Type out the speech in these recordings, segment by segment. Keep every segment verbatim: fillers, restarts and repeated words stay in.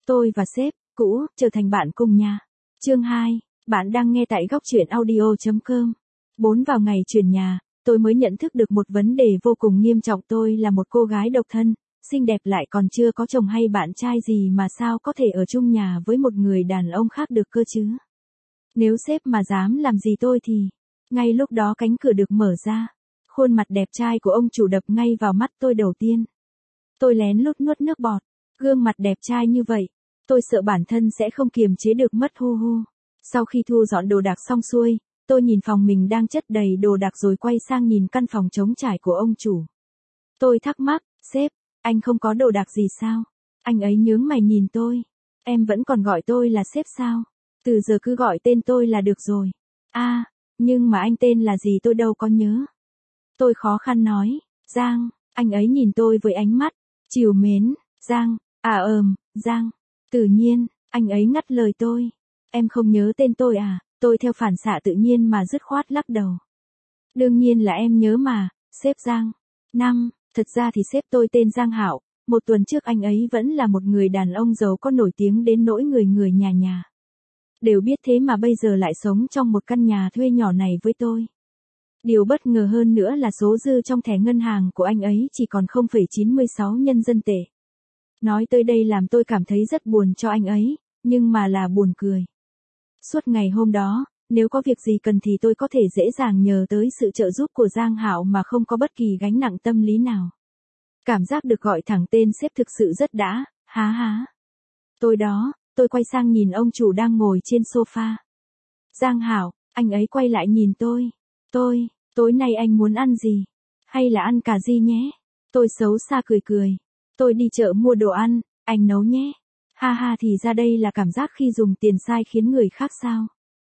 Tôi và sếp cũ trở thành bạn cùng nhà. Chương hai, bạn đang nghe tại góc truyện audio chấm com. bốn Vào ngày chuyển nhà, tôi mới nhận thức được một vấn đề vô cùng nghiêm trọng. Tôi là một cô gái độc thân, xinh đẹp lại còn chưa có chồng hay bạn trai gì mà sao có thể ở chung nhà với một người đàn ông khác được cơ chứ. Nếu sếp mà dám làm gì tôi thì... Ngay lúc đó cánh cửa được mở ra. Khuôn mặt đẹp trai của ông chủ đập ngay vào mắt tôi đầu tiên. Tôi lén lút nuốt nước bọt. Gương mặt đẹp trai như vậy, tôi sợ bản thân sẽ không kiềm chế được mất hu hu. Sau khi thu dọn đồ đạc xong xuôi, tôi nhìn phòng mình đang chất đầy đồ đạc rồi quay sang nhìn căn phòng trống trải của ông chủ. Tôi thắc mắc, sếp, anh không có đồ đạc gì sao? Anh ấy nhướng mày nhìn tôi. Em vẫn còn gọi tôi là sếp sao? Từ giờ cứ gọi tên tôi là được rồi. À, nhưng mà anh tên là gì tôi đâu có nhớ. Tôi khó khăn nói, Giang. Anh ấy nhìn tôi với ánh mắt trìu mến. Giang, à ờm, Giang. Tự nhiên, anh ấy ngắt lời tôi. Em không nhớ tên tôi à? Tôi theo phản xạ tự nhiên mà dứt khoát lắc đầu. Đương nhiên là em nhớ mà, sếp Giang. Năm, thật ra thì sếp tôi tên Giang Hạo. Một tuần trước anh ấy vẫn là một người đàn ông giàu có nổi tiếng đến nỗi người người nhà nhà đều biết, thế mà bây giờ lại sống trong một căn nhà thuê nhỏ này với tôi. Điều bất ngờ hơn nữa là số dư trong thẻ ngân hàng của anh ấy chỉ còn không phẩy chín mươi sáu nhân dân tệ. Nói tới đây làm tôi cảm thấy rất buồn cho anh ấy, nhưng mà là buồn cười. Suốt ngày hôm đó, nếu có việc gì cần thì tôi có thể dễ dàng nhờ tới sự trợ giúp của Giang Hạo mà không có bất kỳ gánh nặng tâm lý nào. Cảm giác được gọi thẳng tên sếp thực sự rất đã, há há. Tôi đó, tôi quay sang nhìn ông chủ đang ngồi trên sofa. Giang Hạo, anh ấy quay lại nhìn tôi. Tôi, tối nay anh muốn ăn gì? Hay là ăn cà ri nhé? Tôi xấu xa cười cười. Tôi đi chợ mua đồ ăn, anh nấu nhé. Ha ha, thì ra đây là cảm giác khi dùng tiền sai khiến người khác sao?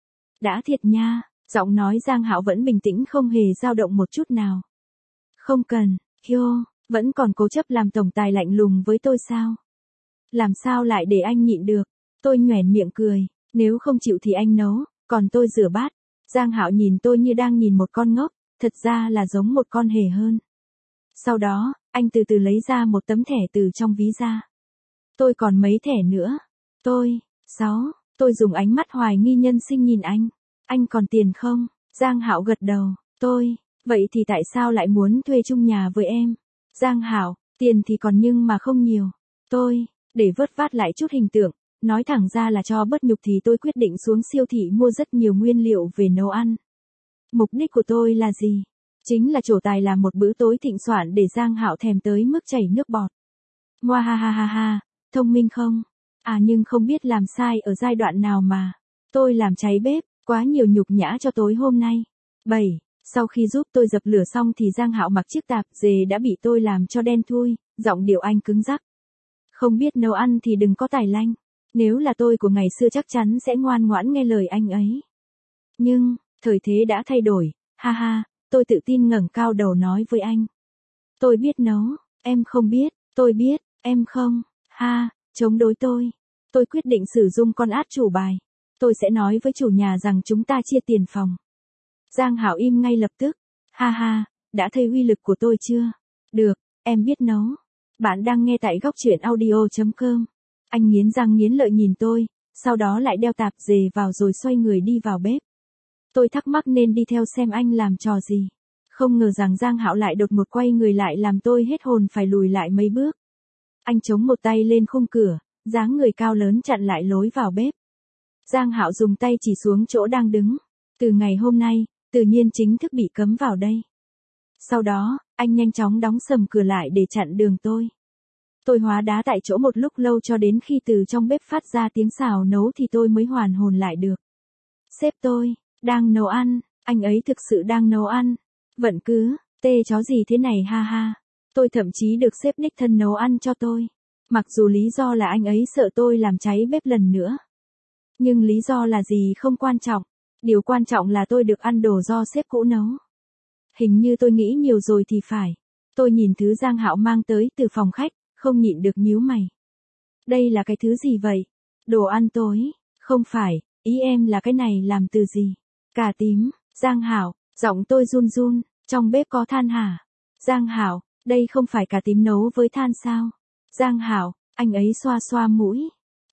Đã thiệt nha, giọng nói Giang Hạo vẫn bình tĩnh không hề dao động một chút nào. Không cần, Hyo, vẫn còn cố chấp làm tổng tài lạnh lùng với tôi sao? Làm sao lại để anh nhịn được? Tôi nhoẻn miệng cười, nếu không chịu thì anh nấu, còn tôi rửa bát. Giang Hạo nhìn tôi như đang nhìn một con ngốc, thật ra là giống một con hề hơn. Sau đó, anh từ từ lấy ra một tấm thẻ từ trong ví ra. Tôi còn mấy thẻ nữa? Tôi, sáu, tôi dùng ánh mắt hoài nghi nhân sinh nhìn anh. Anh còn tiền không? Giang Hạo gật đầu. Tôi, vậy thì tại sao lại muốn thuê chung nhà với em? Giang Hạo, tiền thì còn nhưng mà không nhiều. Tôi, để vớt vát lại chút hình tượng, nói thẳng ra là cho bớt nhục thì tôi quyết định xuống siêu thị mua rất nhiều nguyên liệu về nấu ăn. Mục đích của tôi là gì? Chính là trổ tài làm một bữa tối thịnh soạn để Giang Hạo thèm tới mức chảy nước bọt. Ngoa ha ha ha ha, thông minh không? À nhưng không biết làm sai ở giai đoạn nào mà. Tôi làm cháy bếp, quá nhiều nhục nhã cho tối hôm nay. bảy. Sau khi giúp tôi dập lửa xong thì Giang Hạo mặc chiếc tạp dề đã bị tôi làm cho đen thui, giọng điệu anh cứng rắc. Không biết nấu ăn thì đừng có tài lanh. Nếu là tôi của ngày xưa chắc chắn sẽ ngoan ngoãn nghe lời anh ấy. Nhưng, thời thế đã thay đổi, ha ha, tôi tự tin ngẩng cao đầu nói với anh. Tôi biết nấu, em không biết, tôi biết, em không, ha, chống đối tôi. Tôi quyết định sử dụng con át chủ bài. Tôi sẽ nói với chủ nhà rằng chúng ta chia tiền phòng. Giang Hạo im ngay lập tức. Ha ha, đã thấy uy lực của tôi chưa? Được, em biết nấu. Bạn đang nghe tại góc truyện audio chấm com. Anh nghiến răng nghiến lợi nhìn tôi, sau đó lại đeo tạp dề vào rồi xoay người đi vào bếp. Tôi thắc mắc nên đi theo xem anh làm trò gì. Không ngờ rằng Giang Hạo lại đột ngột quay người lại làm tôi hết hồn phải lùi lại mấy bước. Anh chống một tay lên khung cửa, dáng người cao lớn chặn lại lối vào bếp. Giang Hạo dùng tay chỉ xuống chỗ đang đứng. Từ ngày hôm nay, tự nhiên chính thức bị cấm vào đây. Sau đó, anh nhanh chóng đóng sầm cửa lại để chặn đường tôi. Tôi hóa đá tại chỗ một lúc lâu cho đến khi từ trong bếp phát ra tiếng xào nấu thì tôi mới hoàn hồn lại được. Sếp tôi, đang nấu ăn, anh ấy thực sự đang nấu ăn. Vẫn cứ, tê chó gì thế này ha ha. Tôi thậm chí được sếp đích thân nấu ăn cho tôi. Mặc dù lý do là anh ấy sợ tôi làm cháy bếp lần nữa. Nhưng lý do là gì không quan trọng. Điều quan trọng là tôi được ăn đồ do sếp cũ nấu. Hình như tôi nghĩ nhiều rồi thì phải. Tôi nhìn thứ Giang Hạo mang tới từ phòng khách, không nhịn được nhíu mày. Đây là cái thứ gì vậy? Đồ ăn tối? Không phải, ý em là cái này làm từ gì? Cà tím, Giang Hạo, giọng tôi run run, trong bếp có than hả? Giang Hạo, đây không phải cà tím nấu với than sao? Giang Hạo, anh ấy xoa xoa mũi.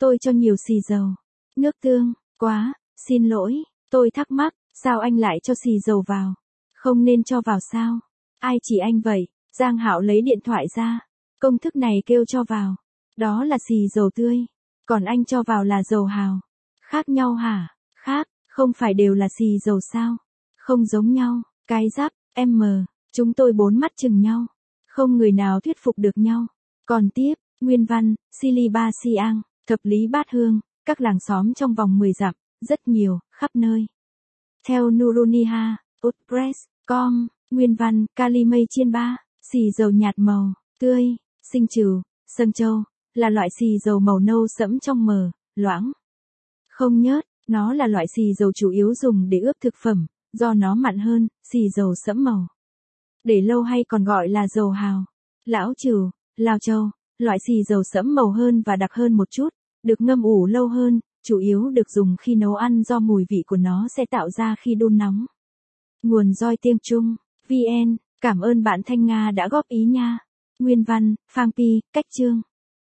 Tôi cho nhiều xì dầu. Nước tương, quá, xin lỗi, tôi thắc mắc, sao anh lại cho xì dầu vào? Không nên cho vào sao? Ai chỉ anh vậy? Giang Hạo lấy điện thoại ra. Công thức này kêu cho vào. Đó là xì dầu tươi. Còn anh cho vào là dầu hào. Khác nhau hả? Khác, không phải đều là xì dầu sao? Không giống nhau. Cái giáp, em, chúng tôi bốn mắt chừng nhau. Không người nào thuyết phục được nhau. Còn tiếp, nguyên văn, Sili Ba Siang, thập lý bát hương, các làng xóm trong vòng mười dặm, rất nhiều, khắp nơi. Theo Nuruniha, WordPress, com, nguyên văn, Kali mây chiên ba, xì dầu nhạt màu, tươi, sinh trừ, Sơn Châu, là loại xì dầu màu nâu sẫm trong mờ, loãng. Không nhớt, nó là loại xì dầu chủ yếu dùng để ướp thực phẩm, do nó mặn hơn, xì dầu sẫm màu. Để lâu hay còn gọi là dầu hào. Lão Trừ, Lao Châu, loại xì dầu sẫm màu hơn và đặc hơn một chút, được ngâm ủ lâu hơn, chủ yếu được dùng khi nấu ăn do mùi vị của nó sẽ tạo ra khi đun nóng. Nguồn Doi Tiếng Trung, vê en, cảm ơn bạn Thanh Nga đã góp ý nha. Nguyên văn, Phang Pi, cách chương.